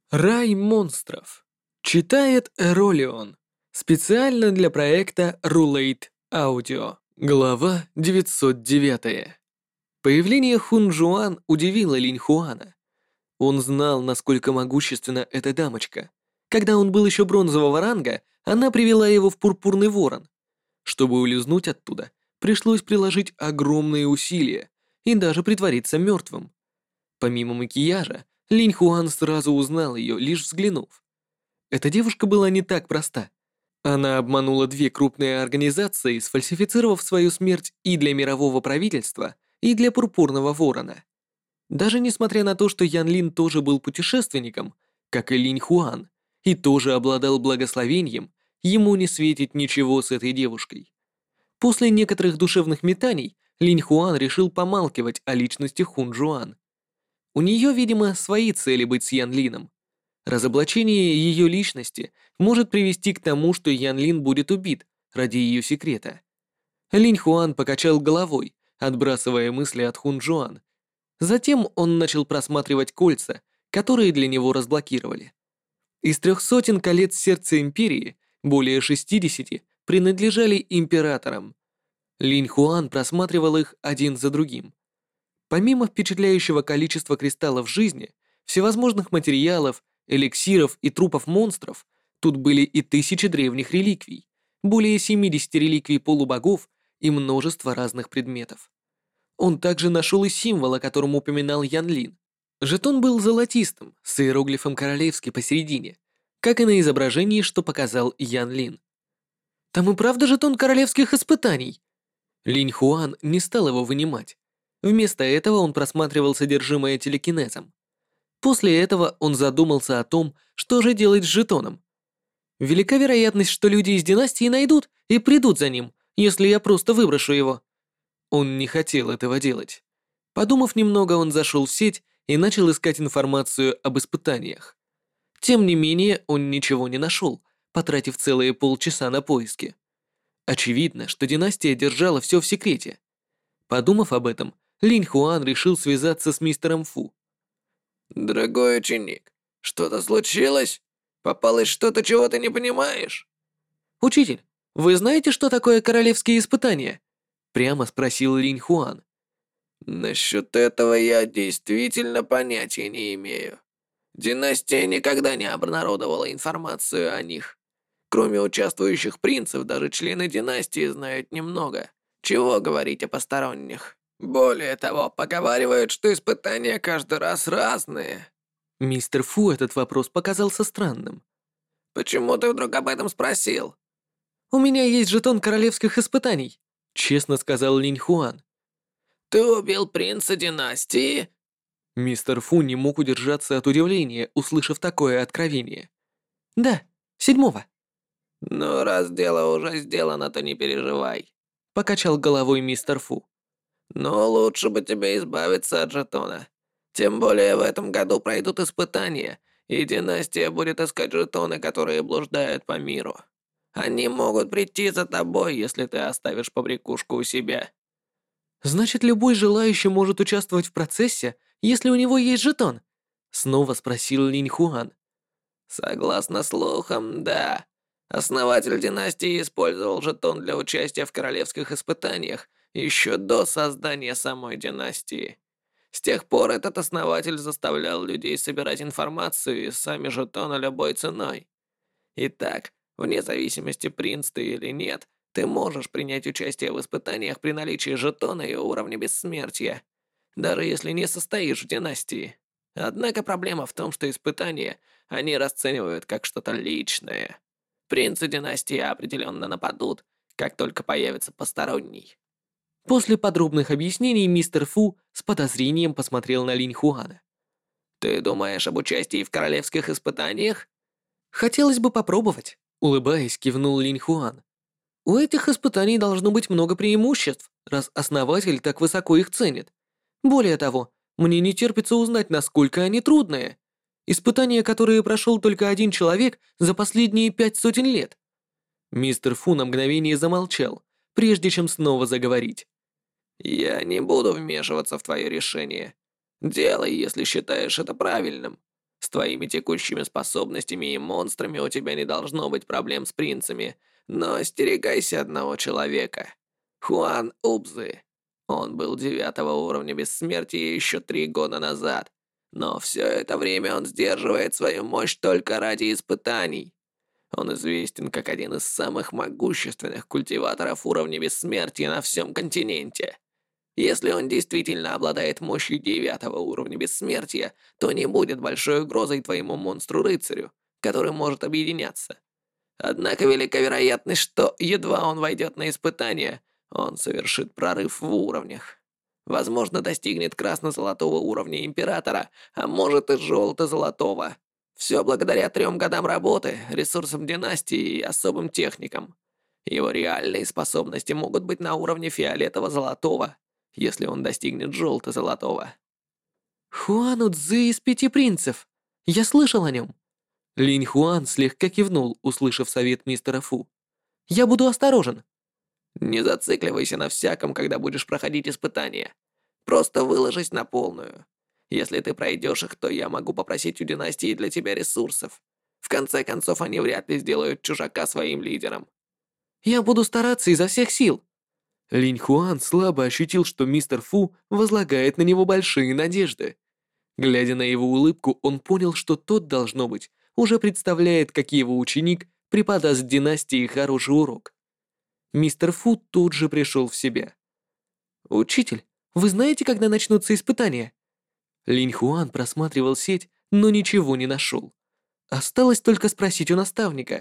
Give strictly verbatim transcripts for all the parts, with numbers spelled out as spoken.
Рай монстров. Читает Эролион. Специально для проекта Рулейт Аудио. Глава девятьсот девять. Появление Хунжуан удивило Линьхуана. Он знал, насколько могущественна эта дамочка. Когда он был еще бронзового ранга, она привела его в Пурпурный Ворон. Чтобы улизнуть оттуда, пришлось приложить огромные усилия и даже притвориться мертвым. Помимо макияжа, Линь Хуан сразу узнал ее, лишь взглянув. Эта девушка была не так проста. Она обманула две крупные организации, сфальсифицировав свою смерть и для мирового правительства, и для Пурпурного Ворона. Даже несмотря на то, что Ян Лин тоже был путешественником, как и Линь Хуан, и тоже обладал благословением, ему не светит ничего с этой девушкой. После некоторых душевных метаний Линь Хуан решил помалкивать о личности Хун Жуан. У нее, видимо, свои цели быть с Ян Лином. Разоблачение ее личности может привести к тому, что Ян Лин будет убит ради ее секрета. Линь Хуан покачал головой, отбрасывая мысли от Хун Жуан. Затем он начал просматривать кольца, которые для него разблокировали. Из трех сотен колец сердца Империи более шестидесяти принадлежали императорам. Линь Хуан просматривал их один за другим. Помимо впечатляющего количества кристаллов жизни, всевозможных материалов, эликсиров и трупов монстров, тут были и тысячи древних реликвий, более семидесяти реликвий полубогов и множество разных предметов. Он также нашел и символ, о котором упоминал Ян Лин. Жетон был золотистым, с иероглифом королевский посередине, как и на изображении, что показал Ян Лин. Там и правда жетон королевских испытаний. Линь Хуан не стал его вынимать. Вместо этого он просматривал содержимое телекинезом. После этого он задумался о том, что же делать с жетоном. Велика вероятность, что люди из династии найдут и придут за ним, если я просто выброшу его. Он не хотел этого делать. Подумав немного, он зашел в сеть и начал искать информацию об испытаниях. Тем не менее, он ничего не нашел, потратив целые полчаса на поиски. Очевидно, что династия держала все в секрете. Подумав об этом, Линь Хуан решил связаться с мистером Фу. «Дорогой ученик, что-то случилось? Попалось что-то, чего ты не понимаешь?» «Учитель, вы знаете, что такое королевские испытания?» Прямо спросил Линь Хуан. «Насчет этого я действительно понятия не имею. Династия никогда не обнародовала информацию о них. Кроме участвующих принцев, даже члены династии знают немного. Чего говорить о посторонних? Более того, поговаривают, что испытания каждый раз разные». Мистер Фу этот вопрос показался странным. «Почему ты вдруг об этом спросил?» «У меня есть жетон королевских испытаний», — честно сказал Линь Хуан. «Ты убил принца династии?» Мистер Фу не мог удержаться от удивления, услышав такое откровение. «Да, седьмого», «Ну, раз дело уже сделано, то не переживай», — покачал головой мистер Фу. «Но лучше бы тебе избавиться от жетона. Тем более в этом году пройдут испытания, и династия будет искать жетоны, которые блуждают по миру. Они могут прийти за тобой, если ты оставишь побрякушку у себя». «Значит, любой желающий может участвовать в процессе, если у него есть жетон?» — снова спросил Линь Хуан. «Согласно слухам, да. Основатель династии использовал жетон для участия в королевских испытаниях еще до создания самой династии. С тех пор этот основатель заставлял людей собирать информацию и сами жетоны любой ценой. Итак, вне зависимости, принц ты или нет, ты можешь принять участие в испытаниях при наличии жетона и уровня бессмертия, даже если не состоишь в династии. Однако проблема в том, что испытания они расценивают как что-то личное. Принцы династии определенно нападут, как только появится посторонний». После подробных объяснений мистер Фу с подозрением посмотрел на Линь Хуана. «Ты думаешь об участии в королевских испытаниях?» «Хотелось бы попробовать», — улыбаясь, кивнул Линь Хуан. «У этих испытаний должно быть много преимуществ, раз основатель так высоко их ценит. Более того, мне не терпится узнать, насколько они трудные. Испытания, которые прошел только один человек за последние пять сотен лет». Мистер Фу на мгновение замолчал, прежде чем снова заговорить. «Я не буду вмешиваться в твое решение. Делай, если считаешь это правильным. С твоими текущими способностями и монстрами у тебя не должно быть проблем с принцами, но остерегайся одного человека. Хуан Убзы. Он был девятого уровня бессмертия еще три года назад, но все это время он сдерживает свою мощь только ради испытаний. Он известен как один из самых могущественных культиваторов уровня бессмертия на всем континенте. Если он действительно обладает мощью девятого уровня бессмертия, то не будет большой угрозой твоему монстру-рыцарю, который может объединяться. Однако велика вероятность, что едва он войдет на испытание, он совершит прорыв в уровнях. Возможно, достигнет красно-золотого уровня Императора, а может и желто-золотого. Все благодаря трем годам работы, ресурсам династии и особым техникам. Его реальные способности могут быть на уровне фиолетово-золотого, если он достигнет желто-золотого. Хуану Цзы из Пяти Принцев. Я слышал о нем. Линь Хуан слегка кивнул, услышав совет мистера Фу. Я буду осторожен. Не зацикливайся на всяком, когда будешь проходить испытания. Просто выложись на полную. Если ты пройдешь их, то я могу попросить у династии для тебя ресурсов. В конце концов, они вряд ли сделают чужака своим лидером. Я буду стараться изо всех сил. Линь Хуан слабо ощутил, что мистер Фу возлагает на него большие надежды. Глядя на его улыбку, он понял, что тот, должно быть, уже представляет, как его ученик преподаст династии хороший урок. Мистер Фу тут же пришел в себя. «Учитель, вы знаете, когда начнутся испытания?» Линь Хуан просматривал сеть, но ничего не нашел. Осталось только спросить у наставника.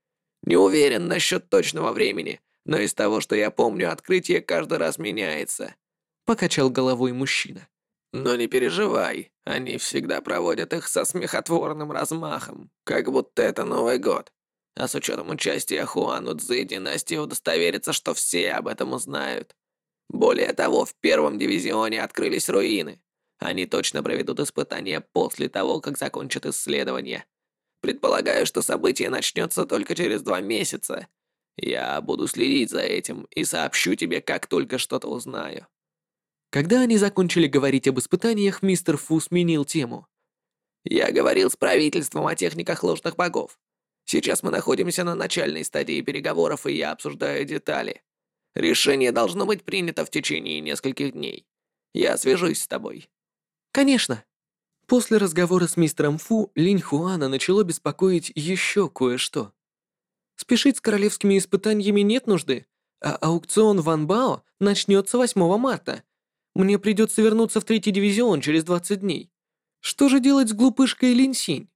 Не уверен насчет точного времени, но из того, что я помню, открытие каждый раз меняется. Покачал головой мужчина. Но не переживай, они всегда проводят их со смехотворным размахом, как будто это Новый год. А с учетом участия Хуану Цзы, династия удостоверится, что все об этом узнают. Более того, в первом дивизионе открылись руины. Они точно проведут испытания после того, как закончат исследование. Предполагаю, что событие начнется только через два месяца. Я буду следить за этим и сообщу тебе, как только что-то узнаю. Когда они закончили говорить об испытаниях, мистер Фу сменил тему. Я говорил с правительством о техниках ложных богов. Сейчас мы находимся на начальной стадии переговоров, и я обсуждаю детали. Решение должно быть принято в течение нескольких дней. Я свяжусь с тобой. Конечно. После разговора с мистером Фу, Линь Хуана начало беспокоить еще кое-что. Спешить с королевскими испытаниями нет нужды, а аукцион Ван Бао начнется восьмого марта. Мне придется вернуться в третий дивизион через двадцать дней. Что же делать с глупышкой Линь Синь?